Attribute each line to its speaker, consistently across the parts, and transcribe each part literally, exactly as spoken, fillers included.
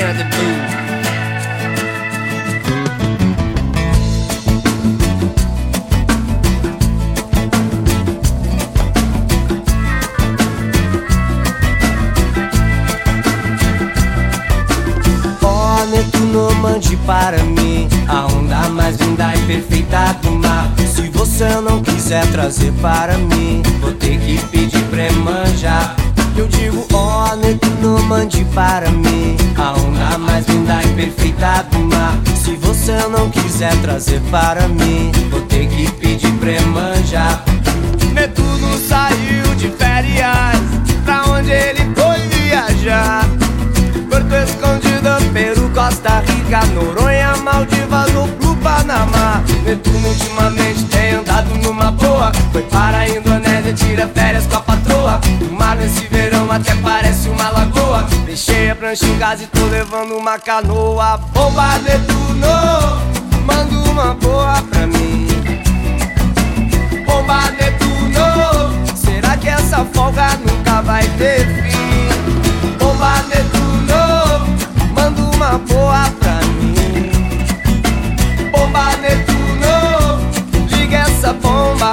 Speaker 1: Brother Blue.
Speaker 2: Tu não mande para mim a onda mais linda e perfeita do mar. Se você não quiser trazer para mim, vou ter que pedir pra manjar. Eu digo, ó, oh, tu não mande para mim a onda mais linda e perfeita do mar. Se você não quiser trazer para mim, vou ter que pedir pra manjar.
Speaker 3: Netuno saiu de férias, pra onde ele foi viajar? Porto Escondido, Peru, Costa Rica, Noronha, Maldivas ou pro Panamá. Netuno ultimamente tem andado numa boa, foi para a Indonésia, tira férias com a patroa. O mar nesse verão até parece uma lagoa. Deixei a prancha em casa e tô levando uma canoa. Bomba Netuno, manda uma boa pra mim. Bomba Netuno, será que essa folga nunca vai ter fim? Bomba Netuno, manda uma boa pra mim. Bomba Netuno, liga essa bomba.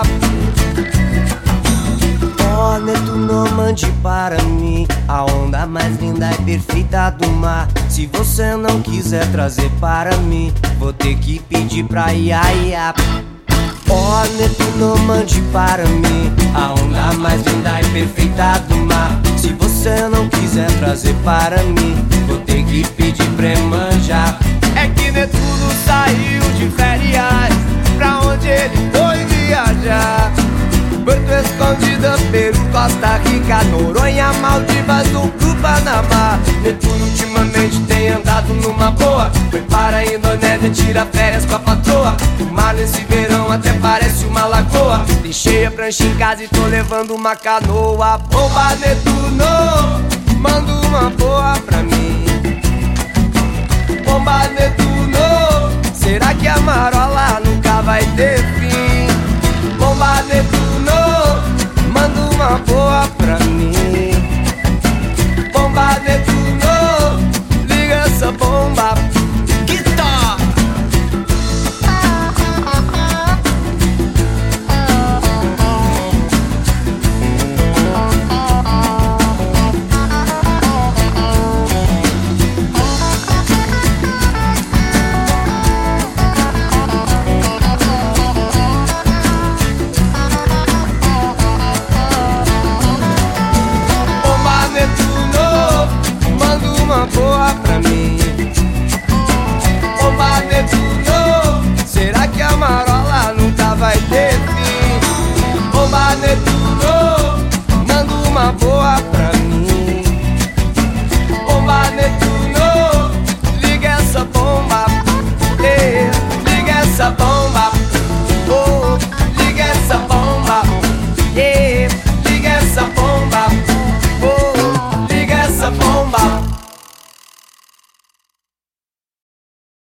Speaker 2: Ó, oh, Netuno, mande para mim a onda mais linda e perfeita do mar. Se você não quiser trazer para mim, vou ter que pedir pra Iaia. Ó, oh, Netuno, mande para mim a onda mais linda e perfeita do mar. Se você não quiser trazer para mim, vou ter que pedir pra manjar.
Speaker 3: É que Netuno saiu de férias, pra onde ele foi viajar? Porto Escondido, Peru, Costa Rica, Noronha, Maldivas ou pro Panamá. Netuno ultimamente tem andado numa boa, foi para a Indonésia, tira férias com a patroa. O mar nesse verão até parece uma lagoa. Deixei a prancha em casa e tô levando uma canoa. Bomba Netuno, manda uma boa pra mim. Bomba Netuno, será que a marola nunca vai ter fim?